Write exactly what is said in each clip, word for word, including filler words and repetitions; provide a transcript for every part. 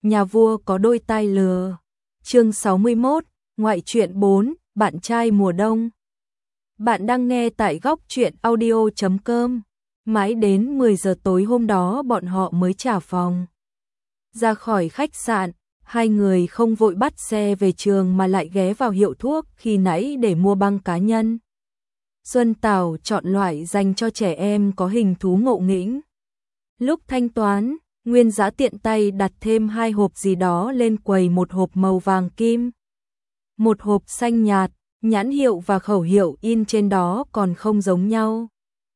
nhà vua có đôi tai lừa. Chương sáu mươi mốt, ngoại truyện bốn, bạn trai mùa đông. Bạn đang nghe tại góc truyện audio chấm com. Mãi đến mười giờ tối hôm đó bọn họ mới trả phòng. Ra khỏi khách sạn, hai người không vội bắt xe về trường mà lại ghé vào hiệu thuốc khi nãy để mua băng cá nhân. Xuân Tảo chọn loại dành cho trẻ em có hình thú ngộ nghĩnh. Lúc thanh toán, Nguyên Dã tiện tay đặt thêm hai hộp gì đó lên quầy, một hộp màu vàng kim, một hộp xanh nhạt, nhãn hiệu và khẩu hiệu in trên đó còn không giống nhau.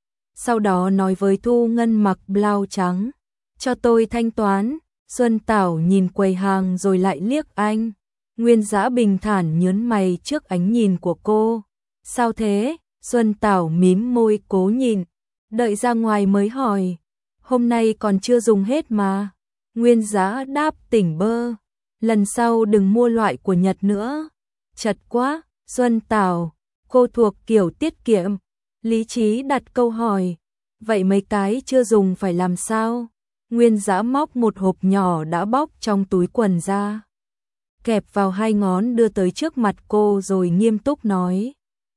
Sau đó nói với Thu Ngân mặc blau trắng, cho tôi thanh toán. Xuân Tảo nhìn quầy hàng rồi lại liếc anh. Nguyên Dã bình thản nhớn mày trước ánh nhìn của cô. Sao thế? Xuân Tảo mím môi cố nhìn, đợi ra ngoài mới hỏi. Hôm nay còn chưa dùng hết mà. Nguyên Dã đáp tỉnh bơ. Lần sau đừng mua loại của Nhật nữa. Chật quá. Xuân Tảo, cô thuộc kiểu tiết kiệm. Lý trí đặt câu hỏi. Vậy mấy cái chưa dùng phải làm sao? Nguyên Dã móc một hộp nhỏ đã bóc trong túi quần ra, kẹp vào hai ngón đưa tới trước mặt cô rồi nghiêm túc nói.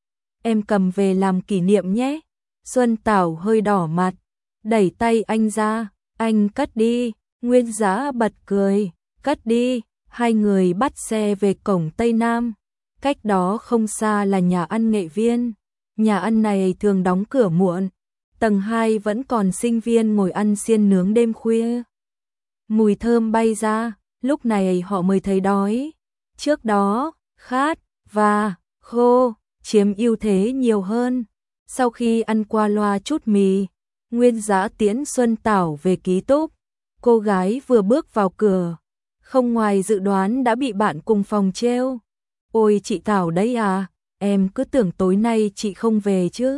Em cầm về làm kỷ niệm nhé. Xuân Tảo hơi đỏ mặt, đẩy tay anh ra. Anh cất đi. Nguyên Dã bật cười. Cất đi. Hai người bắt xe về cổng Tây Nam. Cách đó không xa là nhà ăn Nghệ Viên. Nhà ăn này thường đóng cửa muộn. Tầng hai vẫn còn sinh viên ngồi ăn xiên nướng đêm khuya. Mùi thơm bay ra, lúc này họ mới thấy đói. Trước đó, khát và khô chiếm ưu thế nhiều hơn. Sau khi ăn qua loa chút mì, Nguyên Dã tiễn Xuân Tảo về ký túc. Cô gái vừa bước vào cửa, không ngoài dự đoán đã bị bạn cùng phòng trêu. Ôi chị Tảo đấy à, em cứ tưởng tối nay chị không về chứ.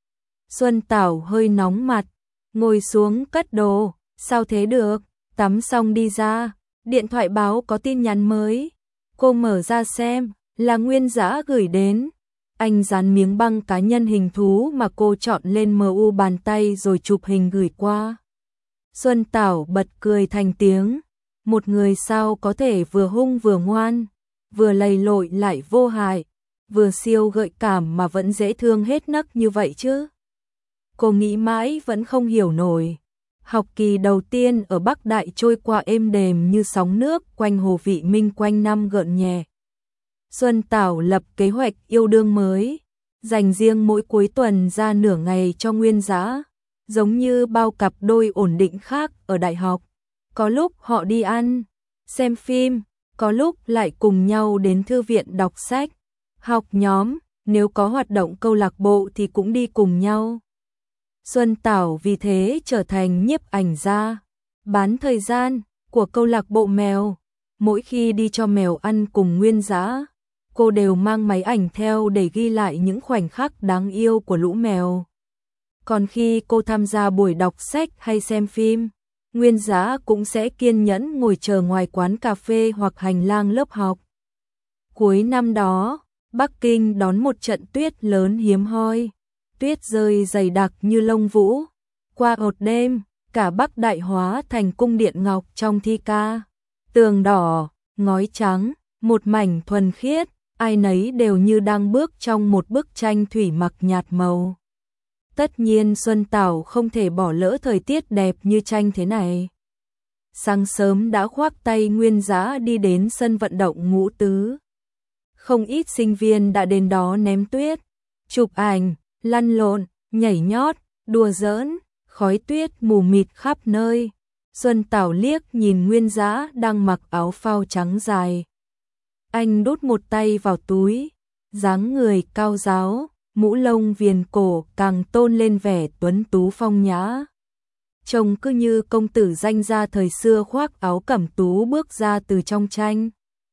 Xuân Tảo hơi nóng mặt, ngồi xuống cất đồ. Sao thế được? Tắm xong đi ra, điện thoại báo có tin nhắn mới. Cô mở ra xem, là Nguyên Dã gửi đến. Anh dán miếng băng cá nhân hình thú mà cô chọn lên em u bàn tay rồi chụp hình gửi qua. Xuân Tảo bật cười thành tiếng. Một người sao có thể vừa hung vừa ngoan, vừa lầy lội lại vô hại, vừa siêu gợi cảm mà vẫn dễ thương hết nấc như vậy chứ? Cô nghĩ mãi vẫn không hiểu nổi. Học kỳ đầu tiên ở Bắc Đại trôi qua êm đềm như sóng nước quanh Hồ Vị Minh quanh năm gợn nhẹ. Xuân Tảo lập kế hoạch yêu đương mới, dành riêng mỗi cuối tuần ra nửa ngày cho Nguyên Dã, giống như bao cặp đôi ổn định khác ở đại học. Có lúc họ đi ăn, xem phim, có lúc lại cùng nhau đến thư viện đọc sách, học nhóm, nếu có hoạt động câu lạc bộ thì cũng đi cùng nhau. Xuân Tảo vì thế trở thành nhiếp ảnh gia, bán thời gian của câu lạc bộ mèo. Mỗi khi đi cho mèo ăn cùng Nguyên Dã, cô đều mang máy ảnh theo để ghi lại những khoảnh khắc đáng yêu của lũ mèo. Còn khi cô tham gia buổi đọc sách hay xem phim, Nguyên Dã cũng sẽ kiên nhẫn ngồi chờ ngoài quán cà phê hoặc hành lang lớp học. Cuối năm đó, Bắc Kinh đón một trận tuyết lớn hiếm hoi. Tuyết rơi dày đặc như lông vũ. Qua một đêm, cả Bắc Đại hóa thành cung điện ngọc trong thi ca. Tường đỏ, ngói trắng, một mảnh thuần khiết, ai nấy đều như đang bước trong một bức tranh thủy mặc nhạt màu. Tất nhiên Xuân Tảo không thể bỏ lỡ thời tiết đẹp như tranh thế này. Sáng sớm đã khoác tay Nguyên Dã đi đến sân vận động Ngũ Tứ. Không ít sinh viên đã đến đó ném tuyết, chụp ảnh, lăn lộn, nhảy nhót, đùa giỡn, khói tuyết mù mịt khắp nơi. Xuân Tảo liếc nhìn Nguyên Dã đang mặc áo phao trắng dài. Anh đút một tay vào túi, dáng người cao ráo, mũ lông viền cổ càng tôn lên vẻ tuấn tú phong nhã. Trông cứ như công tử danh gia thời xưa khoác áo cẩm tú bước ra từ trong tranh.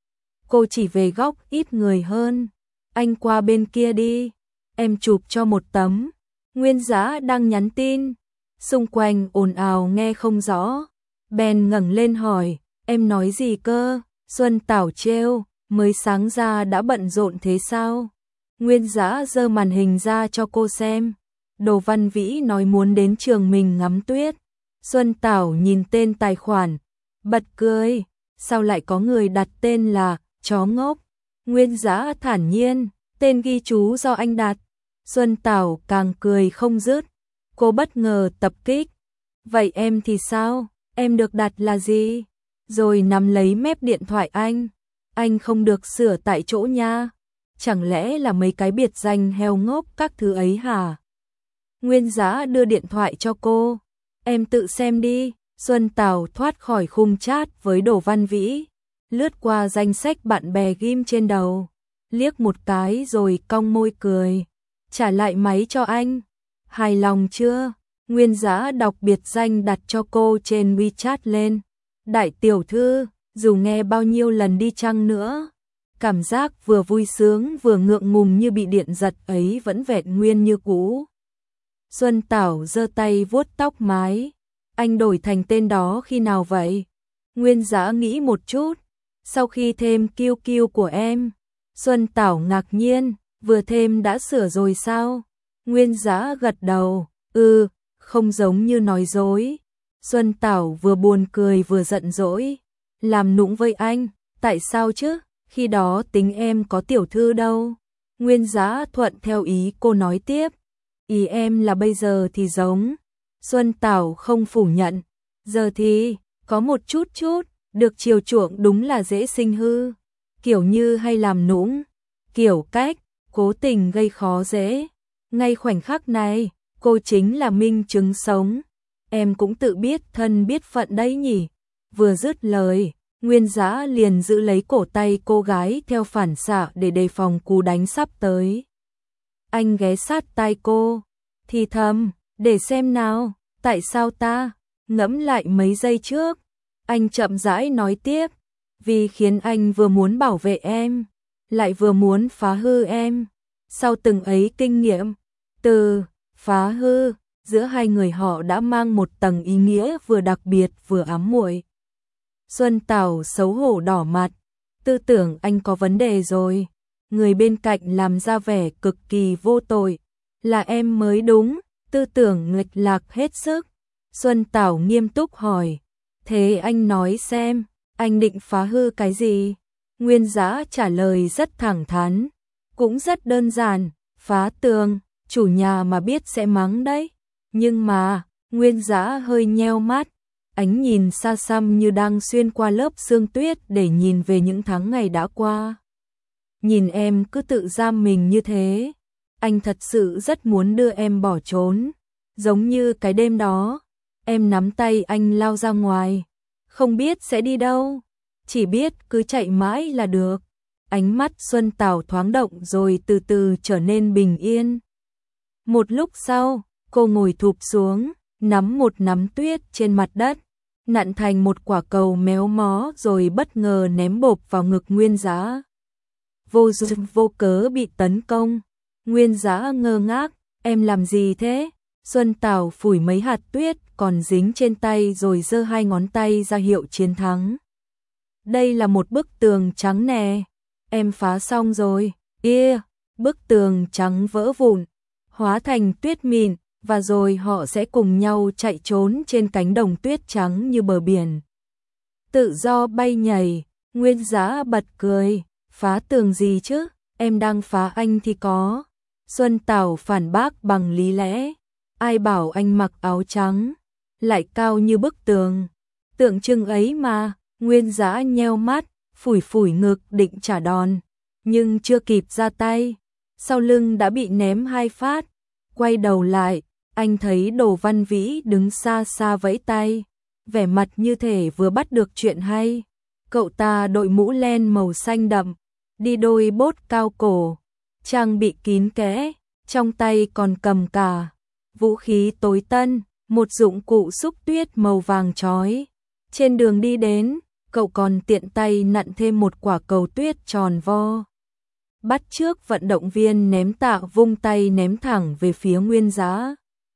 Cô chỉ về góc ít người hơn. Anh qua bên kia đi, em chụp cho một tấm. Nguyên Dã đang nhắn tin, xung quanh ồn ào nghe không rõ. Bèn ngẩng lên hỏi, em nói gì cơ? Xuân Tảo trêu, mới sáng ra đã bận rộn thế sao? Nguyên Dã giơ màn hình ra cho cô xem. Đồ Văn Vĩ nói muốn đến trường mình ngắm tuyết. Xuân Tảo nhìn tên tài khoản, bật cười. sao lại có người đặt tên là chó ngốc? Nguyên Dã thản nhiên, tên ghi chú do anh đặt. Xuân Tảo càng cười không dứt. Cô bất ngờ tập kích. Vậy em thì sao? Em được đặt là gì? Rồi nắm lấy mép điện thoại anh. Anh không được sửa tại chỗ nha. Chẳng lẽ là mấy cái biệt danh heo ngốc các thứ ấy hả? Nguyên Dã đưa điện thoại cho cô. Em tự xem đi. Xuân Tảo thoát khỏi khung chat với Đỗ Văn Vĩ. Lướt qua danh sách bạn bè ghim trên đầu. Liếc một cái rồi cong môi cười. Trả lại máy cho anh. Hài lòng chưa? Nguyên Dã đọc biệt danh đặt cho cô trên WeChat lên. Đại tiểu thư, dù nghe bao nhiêu lần đi chăng nữa, cảm giác vừa vui sướng vừa ngượng ngùng như bị điện giật ấy vẫn vẹn nguyên như cũ. Xuân Tảo giơ tay vuốt tóc mái. Anh đổi thành tên đó khi nào vậy? Nguyên Dã nghĩ một chút. Sau khi thêm kiu kiu của em. Xuân Tảo ngạc nhiên, vừa thêm đã sửa rồi sao? Nguyên Dã gật đầu, ừ, không giống như nói dối. Xuân Tảo vừa buồn cười vừa giận dỗi. Làm nũng với anh, tại sao chứ? Khi đó tính em có tiểu thư đâu. Nguyên Dã thuận theo ý cô nói tiếp. Ý em là bây giờ thì giống. Xuân Tảo không phủ nhận. Giờ thì, có một chút chút, được chiều chuộng đúng là dễ sinh hư. Kiểu như hay làm nũng, kiểu cách, cố tình gây khó dễ. Ngay khoảnh khắc này, cô chính là minh chứng sống. Em cũng tự biết thân biết phận đấy nhỉ. Vừa dứt lời, Nguyên Dã liền giữ lấy cổ tay cô gái theo phản xạ để đề phòng cú đánh sắp tới. Anh ghé sát tai cô, thì thầm, để xem nào, tại sao ta? Ngẫm lại mấy giây trước, anh chậm rãi nói tiếp, vì khiến anh vừa muốn bảo vệ em, lại vừa muốn phá hư em. Sau từng ấy kinh nghiệm, từ phá hư, giữa hai người họ đã mang một tầng ý nghĩa vừa đặc biệt vừa ám muội. Xuân Tảo xấu hổ đỏ mặt, tư tưởng anh có vấn đề rồi. Người bên cạnh làm ra vẻ cực kỳ vô tội, là em mới đúng, tư tưởng nghịch lạc hết sức. Xuân Tảo nghiêm túc hỏi, thế anh nói xem, anh định phá hư cái gì? Nguyên Dã trả lời rất thẳng thắn, cũng rất đơn giản, phá tường, chủ nhà mà biết sẽ mắng đấy. Nhưng mà, Nguyên Dã hơi nheo mắt, ánh nhìn xa xăm như đang xuyên qua lớp sương tuyết để nhìn về những tháng ngày đã qua. Nhìn em cứ tự giam mình như thế, anh thật sự rất muốn đưa em bỏ trốn. Giống như cái đêm đó, em nắm tay anh lao ra ngoài, không biết sẽ đi đâu, chỉ biết cứ chạy mãi là được. Ánh mắt Xuân Tảo thoáng động rồi từ từ trở nên bình yên. Một lúc sau, cô ngồi thụp xuống, nắm một nắm tuyết trên mặt đất, nặn thành một quả cầu méo mó rồi bất ngờ ném bộp vào ngực Nguyên Dã. Vô dụng vô cớ bị tấn công. Nguyên Dã ngơ ngác, em làm gì thế? Xuân Tảo phủi mấy hạt tuyết còn dính trên tay rồi giơ hai ngón tay ra hiệu chiến thắng. Đây là một bức tường trắng nè, em phá xong rồi. Yeah, bức tường trắng vỡ vụn, hóa thành tuyết mịn, và rồi họ sẽ cùng nhau chạy trốn trên cánh đồng tuyết trắng như bờ biển. Tự do bay nhảy, Nguyên Dã bật cười, phá tường gì chứ, em đang phá anh thì có. Xuân Tảo phản bác bằng lý lẽ, ai bảo anh mặc áo trắng, lại cao như bức tường, tượng trưng ấy mà. Nguyên Dã nheo mắt, phủi phủi ngực định trả đòn, nhưng chưa kịp ra tay, sau lưng đã bị ném hai phát. Quay đầu lại, anh thấy Đỗ Văn Vĩ đứng xa xa vẫy tay, vẻ mặt như thể vừa bắt được chuyện hay. Cậu ta đội mũ len màu xanh đậm, đi đôi bốt cao cổ, trang bị kín kẽ, trong tay còn cầm cả vũ khí tối tân, một dụng cụ xúc tuyết màu vàng chói. Trên đường đi đến, cậu còn tiện tay nặn thêm một quả cầu tuyết tròn vo. Bắt chước vận động viên ném tạ vung tay ném thẳng về phía Nguyên Dã.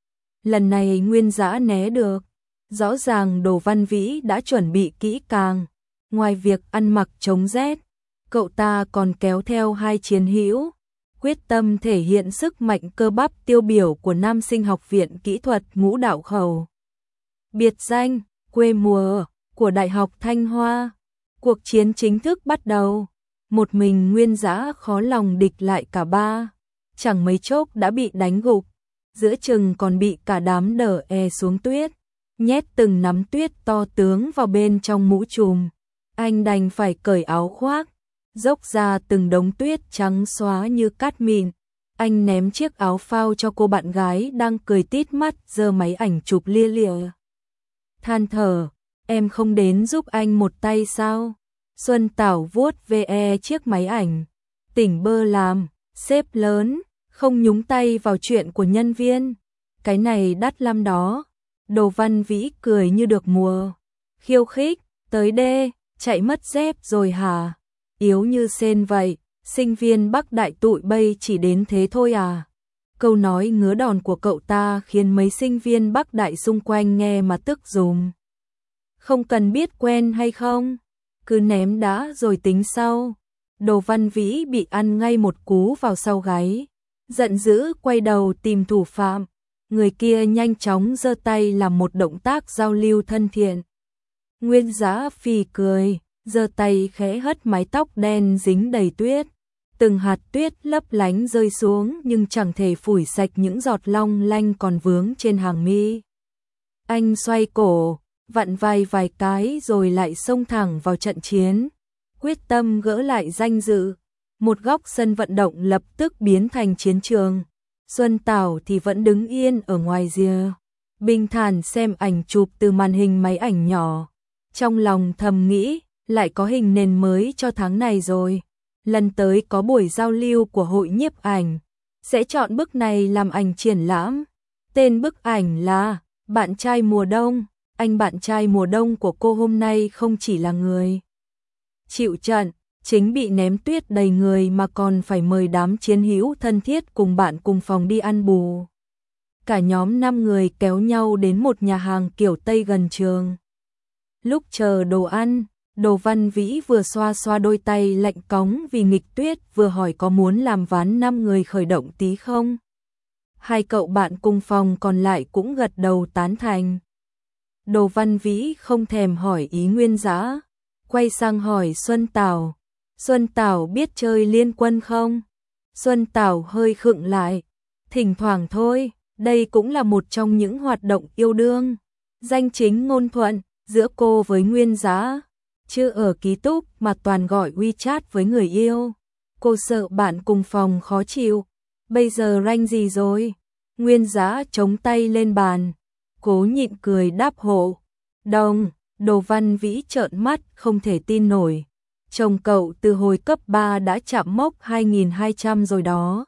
Lần này Nguyên Dã né được, rõ ràng Đỗ Văn Vĩ đã chuẩn bị kỹ càng. Ngoài việc ăn mặc chống rét, cậu ta còn kéo theo hai chiến hữu, quyết tâm thể hiện sức mạnh cơ bắp tiêu biểu của nam sinh học viện kỹ thuật Ngũ Đạo Khẩu. Biệt danh, quê mùa của Đại học Thanh Hoa. Cuộc chiến chính thức bắt đầu. Một mình Nguyên Dã khó lòng địch lại cả ba. Chẳng mấy chốc đã bị đánh gục. Giữa chừng còn bị cả đám đỡ e xuống tuyết. Nhét từng nắm tuyết to tướng vào bên trong mũ trùm. Anh đành phải cởi áo khoác. Dốc ra từng đống tuyết trắng xóa như cát mịn. Anh ném chiếc áo phao cho cô bạn gái đang cười tít mắt giơ máy ảnh chụp lia lịa. Than thở, em không đến giúp anh một tay sao? Xuân Tảo vuốt ve chiếc máy ảnh. Tỉnh bơ làm, sếp lớn, không nhúng tay vào chuyện của nhân viên. Cái này đắt lắm đó. Đồ Văn Vĩ cười như được mùa. Khiêu khích, tới đê, chạy mất dép rồi hả? Yếu như sên vậy, sinh viên Bắc Đại tụi bay chỉ đến thế thôi à? Câu nói ngứa đòn của cậu ta khiến mấy sinh viên Bắc Đại xung quanh nghe mà tức dùm. Không cần biết quen hay không, cứ ném đá rồi tính sau. Đồ Văn Vĩ bị ăn ngay một cú vào sau gáy, giận dữ quay đầu tìm thủ phạm. Người kia nhanh chóng giơ tay làm một động tác giao lưu thân thiện. Nguyên Dã phì cười, giơ tay khẽ hất mái tóc đen dính đầy tuyết. Từng hạt tuyết lấp lánh rơi xuống nhưng chẳng thể phủi sạch những giọt long lanh còn vướng trên hàng mi. Anh xoay cổ, vặn vai vài cái rồi lại xông thẳng vào trận chiến, quyết tâm gỡ lại danh dự. Một góc sân vận động lập tức biến thành chiến trường. Xuân Tảo thì vẫn đứng yên ở ngoài rìa, bình thản xem ảnh chụp từ màn hình máy ảnh nhỏ. Trong lòng thầm nghĩ, lại có hình nền mới cho tháng này rồi. Lần tới có buổi giao lưu của hội nhiếp ảnh, sẽ chọn bức này làm ảnh triển lãm. Tên bức ảnh là Bạn trai mùa đông. Anh bạn trai mùa đông của cô hôm nay không chỉ là người chịu trận, chính bị ném tuyết đầy người mà còn phải mời đám chiến hữu thân thiết cùng bạn cùng phòng đi ăn bù. Cả nhóm năm người kéo nhau đến một nhà hàng kiểu Tây gần trường. Lúc chờ đồ ăn, Đồ Văn Vĩ vừa xoa xoa đôi tay lạnh cóng vì nghịch tuyết vừa hỏi có muốn làm ván năm người khởi động tí không. Hai cậu bạn cùng phòng còn lại cũng gật đầu tán thành. Đồ Văn Vĩ không thèm hỏi ý Nguyên Dã, quay sang hỏi Xuân Tảo. Xuân Tảo biết chơi liên quân không? Xuân Tảo hơi khựng lại. Thỉnh thoảng thôi, đây cũng là một trong những hoạt động yêu đương. Danh chính ngôn thuận giữa cô với Nguyên Dã. Chưa ở ký túc mà toàn gọi WeChat với người yêu. Cô sợ bạn cùng phòng khó chịu. Bây giờ ranh gì rồi? Nguyên Dã chống tay lên bàn, cố nhịn cười đáp hộ. Đồng. Đồ Văn Vĩ trợn mắt không thể tin nổi. Chồng cậu từ hồi cấp ba đã chạm mốc hai nghìn hai trăm rồi đó.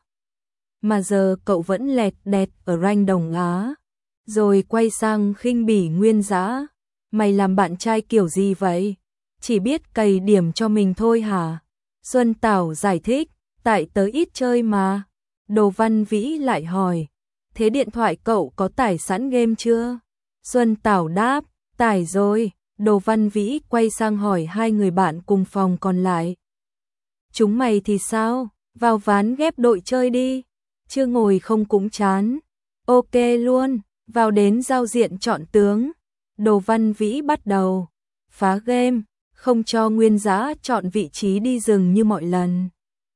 Mà giờ cậu vẫn lẹt đẹt ở ranh Đồng Á. Rồi quay sang khinh bỉ Nguyên Dã. Mày làm bạn trai kiểu gì vậy? Chỉ biết cày điểm cho mình thôi hả? Xuân Tảo giải thích, tại tớ ít chơi mà. Đồ Văn Vĩ lại hỏi, thế điện thoại cậu có tải sẵn game chưa? Xuân Tảo đáp, tải rồi. Đồ Văn Vĩ quay sang hỏi hai người bạn cùng phòng còn lại. Chúng mày thì sao? Vào ván ghép đội chơi đi. Chưa ngồi không cũng chán. Ok luôn, vào đến giao diện chọn tướng. Đồ Văn Vĩ bắt đầu. Phá game, không cho Nguyên Dã chọn vị trí đi rừng như mọi lần.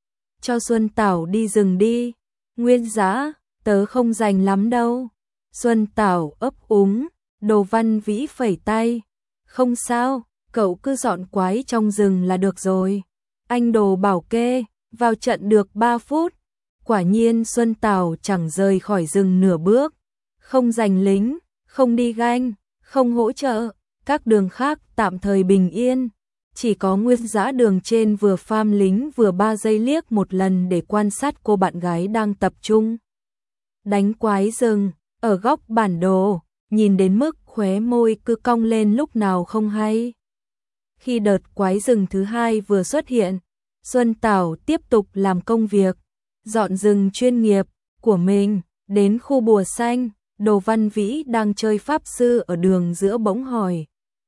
Cho Xuân Tảo đi rừng đi. Nguyên Dã, tớ không rành lắm đâu. Xuân Tảo ấp úng. Đồ Văn Vĩ phẩy tay. Không sao, cậu cứ dọn quái trong rừng là được rồi. Anh Đồ bảo kê, vào trận được ba phút. Quả nhiên Xuân Tảo chẳng rời khỏi rừng nửa bước. Không giành lính, không đi ganh, không hỗ trợ. Các đường khác tạm thời bình yên. Chỉ có Nguyên Dã đường trên vừa farm lính vừa ba giây liếc một lần để quan sát cô bạn gái đang tập trung đánh quái rừng. Ở góc bản đồ, nhìn đến mức khóe môi cứ cong lên lúc nào không hay. Khi đợt quái rừng thứ hai vừa xuất hiện, Xuân Tảo tiếp tục làm công việc dọn rừng chuyên nghiệp của mình. Đến khu bùa xanh, Đồ Văn Vĩ đang chơi pháp sư ở đường giữa bỗng hỏi.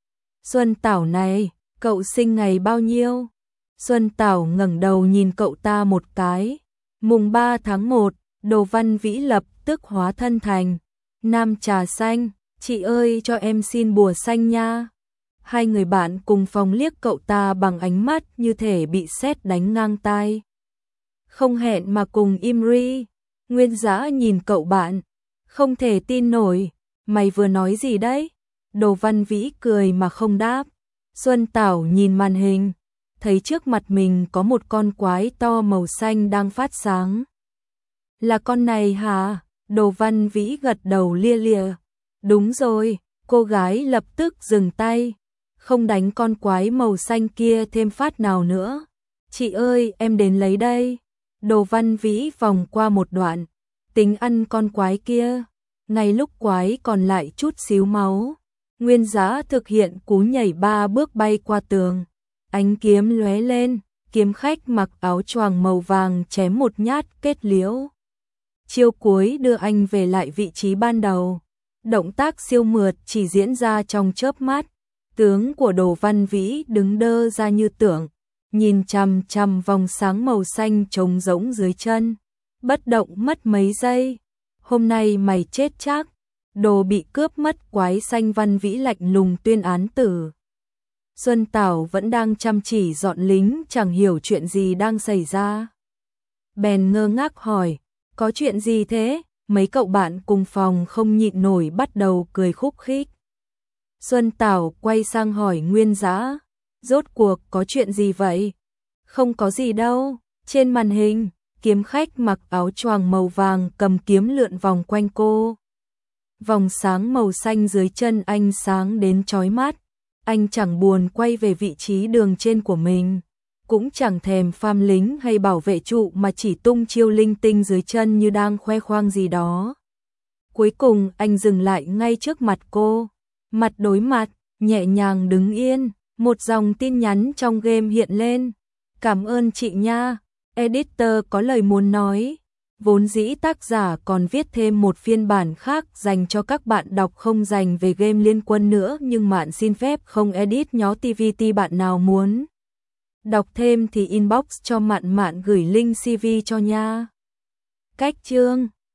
Xuân Tảo này, cậu sinh ngày bao nhiêu? Xuân Tảo ngẩng đầu nhìn cậu ta một cái. Mùng ba tháng một, Đồ Văn Vĩ lập tức hóa thân thành Nam Trà Xanh. Chị ơi cho em xin bùa xanh nha. Hai người bạn cùng phòng liếc cậu ta bằng ánh mắt như thể bị sét đánh ngang tai. Không hẹn mà cùng im ri. Nguyên Dã nhìn cậu bạn, không thể tin nổi, mày vừa nói gì đấy? Đồ Văn Vĩ cười mà không đáp. Xuân Tảo nhìn màn hình, thấy trước mặt mình có một con quái to màu xanh đang phát sáng. Là con này hả? Đồ Văn Vĩ gật đầu lia lịa. Đúng rồi, cô gái lập tức dừng tay. Không đánh con quái màu xanh kia thêm phát nào nữa. Chị ơi, em đến lấy đây. Đồ Văn Vĩ vòng qua một đoạn, tính ăn con quái kia. Ngay lúc quái còn lại chút xíu máu, Nguyên Dã thực hiện cú nhảy ba bước bay qua tường. Ánh kiếm lóe lên, kiếm khách mặc áo choàng màu vàng chém một nhát kết liễu. Chiêu cuối đưa anh về lại vị trí ban đầu. Động tác siêu mượt chỉ diễn ra trong chớp mắt. Tướng của Đồ Văn Vĩ đứng đơ ra như tưởng, nhìn chằm chằm vòng sáng màu xanh trống rỗng dưới chân, bất động mất mấy giây. Hôm nay mày chết chắc. Đồ bị cướp mất quái xanh Văn Vĩ lạnh lùng tuyên án tử. Xuân Tảo vẫn đang chăm chỉ dọn lính, chẳng hiểu chuyện gì đang xảy ra. Bèn ngơ ngác hỏi, có chuyện gì thế? Mấy cậu bạn cùng phòng không nhịn nổi bắt đầu cười khúc khích. Xuân Tảo quay sang hỏi Nguyên Dã, rốt cuộc có chuyện gì vậy? Không có gì đâu. Trên màn hình, kiếm khách mặc áo choàng màu vàng cầm kiếm lượn vòng quanh cô. Vòng sáng màu xanh dưới chân anh sáng đến chói mắt. Anh chẳng buồn quay về vị trí đường trên của mình, cũng chẳng thèm farm lính hay bảo vệ trụ mà chỉ tung chiêu linh tinh dưới chân như đang khoe khoang gì đó. Cuối cùng anh dừng lại ngay trước mặt cô, mặt đối mặt, nhẹ nhàng đứng yên. Một dòng tin nhắn trong game hiện lên. Cảm ơn chị nha, editor có lời muốn nói. Vốn dĩ tác giả còn viết thêm một phiên bản khác dành cho các bạn đọc không dành về game Liên Quân nữa, nhưng Mạn xin phép không edit nhó tê vê tê. Bạn nào muốn đọc thêm thì inbox cho Mạn Mạn gửi link xê vê cho nha. Cách chương